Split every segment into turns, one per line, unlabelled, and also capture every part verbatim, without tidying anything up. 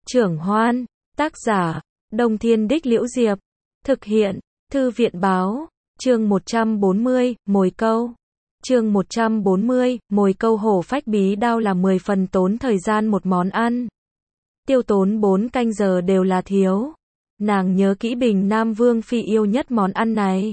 Trưởng Hoan, tác giả, Đông Thiên Đích Liễu Diệp, thực hiện, Thư viện Báo, chương một trăm bốn mươi, mồi câu. Chương một trăm bốn mươi, mồi câu hổ phách bí đao là mười phần tốn thời gian một món ăn. Tiêu tốn bốn canh giờ đều là thiếu. Nàng nhớ kỹ Bình Nam Vương Phi yêu nhất món ăn này.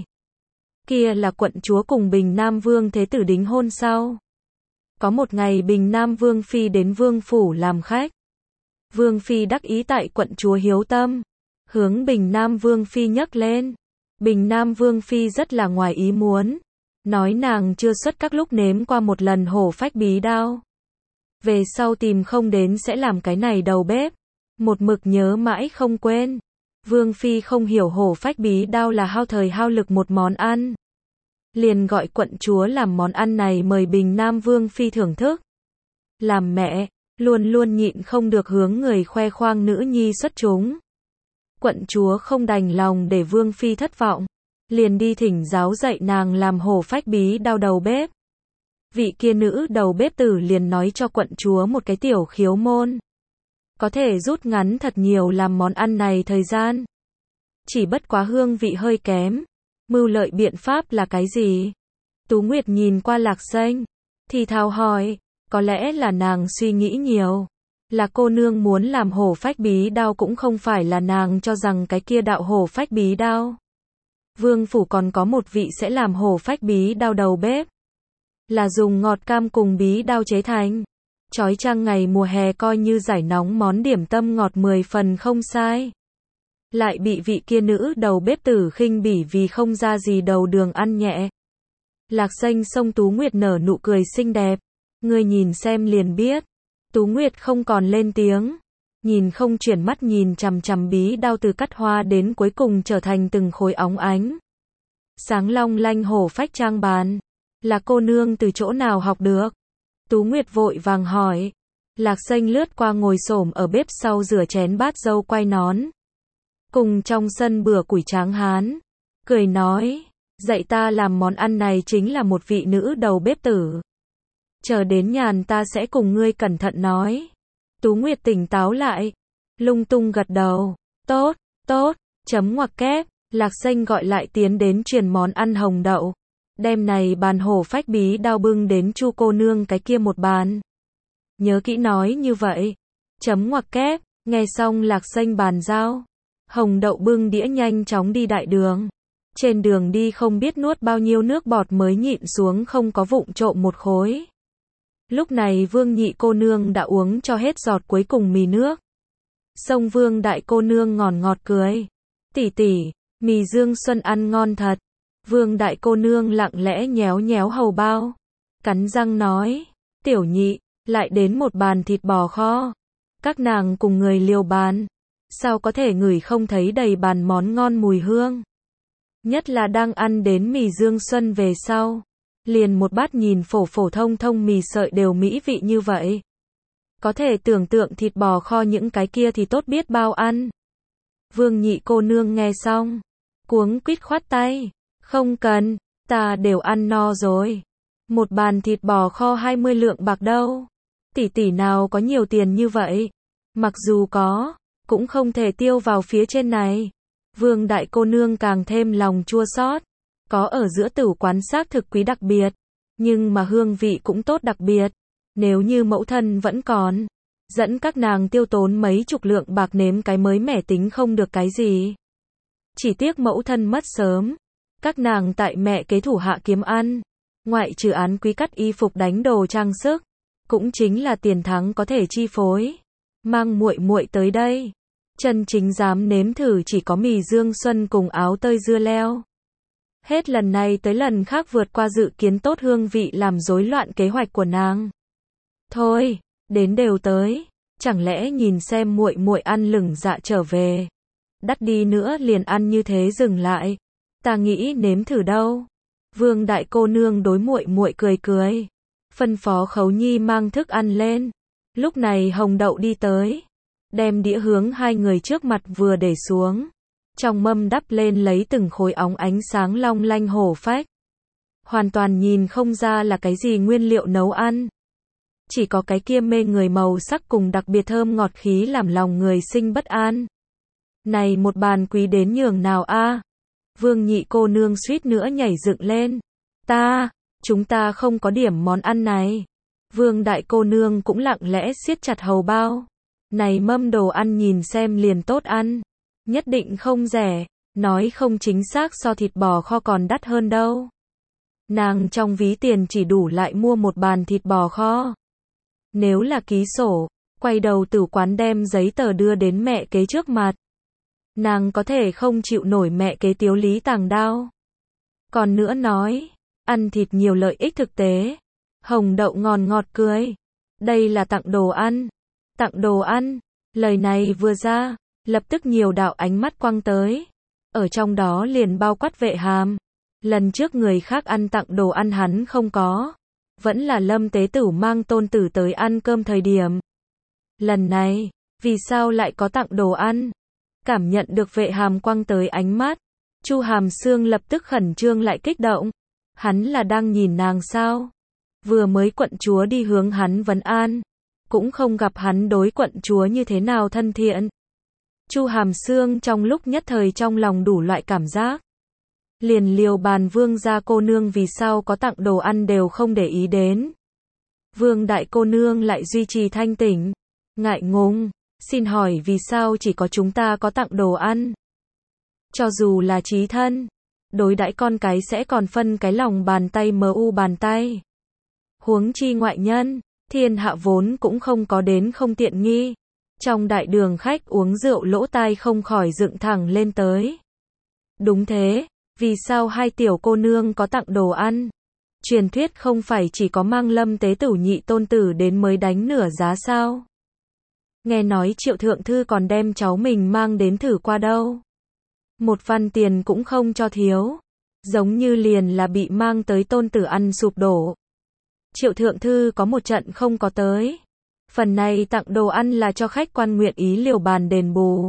Kia là quận chúa cùng Bình Nam Vương Thế Tử đính hôn sau. Có một ngày Bình Nam Vương Phi đến Vương Phủ làm khách. Vương Phi đắc ý tại quận chúa hiếu tâm. Hướng Bình Nam Vương Phi nhấc lên. Bình Nam Vương Phi rất là ngoài ý muốn. Nói nàng chưa xuất các lúc nếm qua một lần hổ phách bí đao. Về sau tìm không đến sẽ làm cái này đầu bếp. Một mực nhớ mãi không quên. Vương Phi không hiểu hổ phách bí đao là hao thời hao lực một món ăn. Liền gọi quận chúa làm món ăn này mời Bình Nam Vương Phi thưởng thức. Làm mẹ, luôn luôn nhịn không được hướng người khoe khoang nữ nhi xuất chúng. Quận chúa không đành lòng để Vương Phi thất vọng. Liền đi thỉnh giáo dạy nàng làm hổ phách bí đao đầu bếp. Vị kia nữ đầu bếp tử liền nói cho quận chúa một cái tiểu khiếu môn. Có thể rút ngắn thật nhiều làm món ăn này thời gian. Chỉ bất quá hương vị hơi kém. Mưu lợi biện pháp là cái gì? Tú Nguyệt nhìn qua Lạc Xanh. Thì thào hỏi. Có lẽ là nàng suy nghĩ nhiều. Là cô nương muốn làm hổ phách bí đao cũng không phải là nàng cho rằng cái kia đạo hổ phách bí đao. Vương Phủ còn có một vị sẽ làm hổ phách bí đao đầu bếp. Là dùng ngọt cam cùng bí đao chế thành. Chói chang ngày mùa hè coi như giải nóng món điểm tâm ngọt mười phần không sai. Lại bị vị kia nữ đầu bếp tử khinh bỉ vì không ra gì đầu đường ăn nhẹ. Lạc Xanh xông Tú Nguyệt nở nụ cười xinh đẹp. Ngươi nhìn xem liền biết. Tú Nguyệt không còn lên tiếng. Nhìn không chuyển mắt nhìn chằm chằm bí đao từ cắt hoa đến cuối cùng trở thành từng khối óng ánh. Sáng long lanh hổ phách trang bàn. Là cô nương từ chỗ nào học được? Tú Nguyệt vội vàng hỏi. Lạc Xanh lướt qua ngồi xổm ở bếp sau rửa chén bát dâu quay nón. Cùng trong sân bừa củi tráng hán. Cười nói. Dạy ta làm món ăn này chính là một vị nữ đầu bếp tử. Chờ đến nhàn ta sẽ cùng ngươi cẩn thận nói. Tú Nguyệt tỉnh táo lại. Lung tung gật đầu. Tốt, tốt, chấm ngoặc kép. Lạc Xanh gọi lại tiến đến truyền món ăn hồng đậu. Đêm này bàn hổ phách bí đao bưng đến Chu cô nương cái kia một bàn. Nhớ kỹ nói như vậy. Chấm ngoặc kép. Nghe xong Lạc Xanh bàn giao. Hồng đậu bưng đĩa nhanh chóng đi đại đường. Trên đường đi không biết nuốt bao nhiêu nước bọt mới nhịn xuống không có vụng trộm một khối. Lúc này Vương nhị cô nương đã uống cho hết giọt cuối cùng mì nước. Sông Vương đại cô nương ngòn ngọt cười. Tỷ tỷ, mì Dương Xuân ăn ngon thật. Vương đại cô nương lặng lẽ nhéo nhéo hầu bao. Cắn răng nói. Tiểu nhị, lại đến một bàn thịt bò kho. Các nàng cùng người liều bàn. Sao có thể ngửi không thấy đầy bàn món ngon mùi hương. Nhất là đang ăn đến mì Dương Xuân về sau. Liền một bát nhìn phổ phổ thông thông mì sợi đều mỹ vị như vậy. Có thể tưởng tượng thịt bò kho những cái kia thì tốt biết bao ăn. Vương nhị cô nương nghe xong. Cuống quýt khoát tay. Không cần, ta đều ăn no rồi. Một bàn thịt bò kho hai mươi lượng bạc đâu. Tỷ tỷ nào có nhiều tiền như vậy. Mặc dù có, cũng không thể tiêu vào phía trên này. Vương đại cô nương càng thêm lòng chua xót. Có ở giữa tử quán xác thực quý đặc biệt. Nhưng mà hương vị cũng tốt đặc biệt. Nếu như mẫu thân vẫn còn. Dẫn các nàng tiêu tốn mấy chục lượng bạc nếm cái mới mẻ tính không được cái gì. Chỉ tiếc mẫu thân mất sớm. Các nàng tại mẹ kế thủ hạ kiếm ăn. Ngoại trừ án quý cắt y phục đánh đồ trang sức. Cũng chính là tiền thắng có thể chi phối. Mang muội muội tới đây. Chân chính dám nếm thử chỉ có mì Dương Xuân cùng áo tơi dưa leo. Hết lần này tới lần khác vượt qua dự kiến tốt hương vị làm rối loạn kế hoạch của nàng. Thôi, đến đều tới, chẳng lẽ nhìn xem muội muội ăn lửng dạ trở về. Đắt đi nữa liền ăn như thế dừng lại. Ta nghĩ nếm thử đâu. Vương đại cô nương đối muội muội cười cười. Phân phó Khấu Nhi mang thức ăn lên. Lúc này Hồng đậu đi tới. Đem đĩa hướng hai người trước mặt vừa để xuống. Trong mâm đắp lên lấy từng khối óng ánh sáng long lanh hổ phách. Hoàn toàn nhìn không ra là cái gì nguyên liệu nấu ăn. chỉ có cái kia mê người màu sắc cùng đặc biệt thơm ngọt khí làm lòng người sinh bất an. Này một bàn quý đến nhường nào a? Vương nhị cô nương suýt nữa nhảy dựng lên. Ta, chúng ta không có điểm món ăn này. Vương đại cô nương cũng lặng lẽ siết chặt hầu bao. Này mâm đồ ăn nhìn xem liền tốt ăn. Nhất định không rẻ, nói không chính xác so thịt bò kho còn đắt hơn đâu. Nàng trong ví tiền chỉ đủ lại mua một bàn thịt bò kho. Nếu là ký sổ, quay đầu tử quán đem giấy tờ đưa đến mẹ kế trước mặt. Nàng có thể không chịu nổi mẹ kế tiếu lý tàng đao. Còn nữa nói, ăn thịt nhiều lợi ích thực tế. Hồng đậu ngòn ngọt cười. Đây là tặng đồ ăn. Tặng đồ ăn. Lời này vừa ra, lập tức nhiều đạo ánh mắt quăng tới. Ở trong đó liền bao quát Vệ Hàm. Lần trước người khác ăn tặng đồ ăn hắn không có. Vẫn là Lâm Tế Tửu mang tôn tử tới ăn cơm thời điểm. Lần này, vì sao lại có tặng đồ ăn? Cảm nhận được Vệ Hàm quăng tới ánh mắt. Chu Hàm Xương lập tức khẩn trương lại kích động. Hắn là đang nhìn nàng sao? Vừa mới quận chúa đi hướng hắn vấn an. Cũng không gặp hắn đối quận chúa như thế nào thân thiện. Chu Hàm Xương trong lúc nhất thời trong lòng đủ loại cảm giác. Liền liều bàn vương gia cô nương vì sao có tặng đồ ăn đều không để ý đến. Vương đại cô nương lại duy trì thanh tỉnh. Ngại ngùng, xin hỏi vì sao chỉ có chúng ta có tặng đồ ăn. Cho dù là chí thân, đối đãi con cái sẽ còn phân cái lòng bàn tay mờ u bàn tay. Huống chi ngoại nhân, thiên hạ vốn cũng không có đến không tiện nghi. Trong đại đường khách uống rượu lỗ tai không khỏi dựng thẳng lên tới. Đúng thế, vì sao hai tiểu cô nương có tặng đồ ăn? Truyền thuyết không phải chỉ có mang Lâm Tế Tửu nhị tôn tử đến mới đánh nửa giá sao? Nghe nói Triệu thượng thư còn đem cháu mình mang đến thử qua đâu. Một văn tiền cũng không cho thiếu. Giống như liền là bị mang tới tôn tử ăn sụp đổ. Triệu thượng thư có một trận không có tới. Phần này tặng đồ ăn là cho khách quan nguyện ý liều bàn đền bù.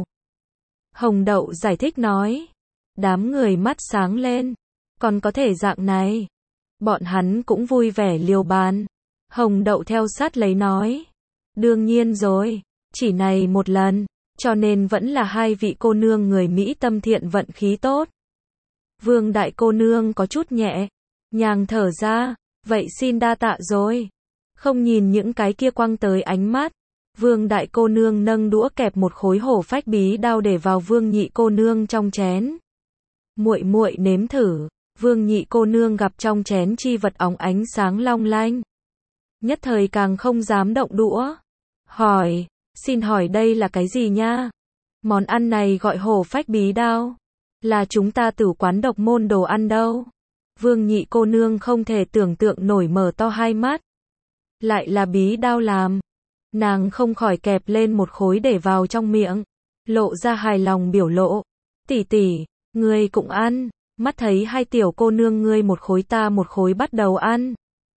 Hồng Đậu giải thích nói. Đám người mắt sáng lên. Còn có thể dạng này. Bọn hắn cũng vui vẻ liều bàn. Hồng Đậu theo sát lấy nói. Đương nhiên rồi. Chỉ này một lần. Cho nên vẫn là hai vị cô nương người Mỹ tâm thiện vận khí tốt. Vương đại cô nương có chút nhẹ. Nhàng thở ra. Vậy xin đa tạ rồi. Không nhìn những cái kia quăng tới ánh mắt. Vương đại cô nương nâng đũa kẹp một khối hổ phách bí đao để vào vương nhị cô nương trong chén. Muội muội nếm thử. Vương nhị cô nương gặp trong chén chi vật óng ánh sáng long lanh. Nhất thời càng không dám động đũa. Hỏi, xin hỏi đây là cái gì nha? Món ăn này gọi hổ phách bí đao. Là chúng ta tử quán độc môn đồ ăn đâu. Vương nhị cô nương không thể tưởng tượng nổi mở to hai mắt. Lại là bí đao làm. Nàng không khỏi kẹp lên một khối để vào trong miệng. Lộ ra hài lòng biểu lộ. Tỷ tỷ, ngươi cũng ăn. Mắt thấy hai tiểu cô nương ngươi một khối ta một khối bắt đầu ăn.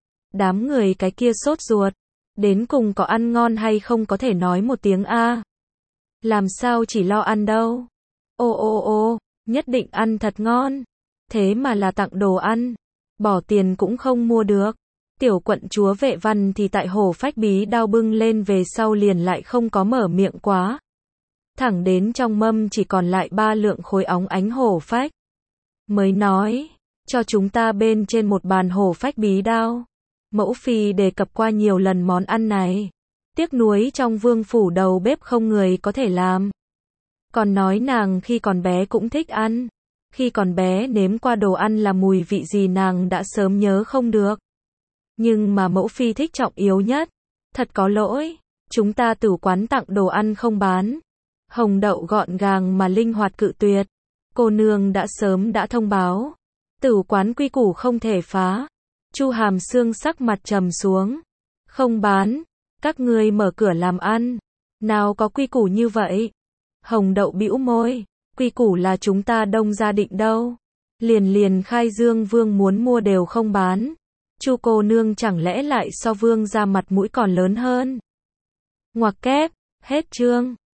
Đám người cái kia sốt ruột. Đến cùng có ăn ngon hay không có thể nói một tiếng a. Làm sao chỉ lo ăn đâu. Ô ô ô, nhất định ăn thật ngon. Thế mà là tặng đồ ăn. Bỏ tiền cũng không mua được. Tiểu quận chúa Vệ Văn thì tại hổ phách bí đao bưng lên về sau liền lại không có mở miệng quá. Thẳng đến trong mâm chỉ còn lại ba lượng khối óng ánh hổ phách. Mới nói, cho chúng ta bên trên một bàn hổ phách bí đao. Mẫu phi đề cập qua nhiều lần món ăn này. Tiếc nuối trong vương phủ đầu bếp không người có thể làm. Còn nói nàng khi còn bé cũng thích ăn. Khi còn bé nếm qua đồ ăn là mùi vị gì nàng đã sớm nhớ không được. Nhưng mà mẫu phi thích trọng yếu nhất. Thật có lỗi. Chúng ta tử quán tặng đồ ăn không bán. Hồng Đậu gọn gàng mà linh hoạt cự tuyệt. Cô nương đã sớm đã thông báo. Tử quán quy củ không thể phá. Chu Hàm Xương sắc mặt trầm xuống. Không bán. Các ngươi mở cửa làm ăn. Nào có quy củ như vậy. Hồng Đậu bĩu môi. Quy củ là chúng ta đông gia định đâu. Liền liền khai dương vương muốn mua đều không bán. Chu cô nương chẳng lẽ lại so vương ra mặt mũi còn lớn hơn. Ngoặc kép. Hết chương.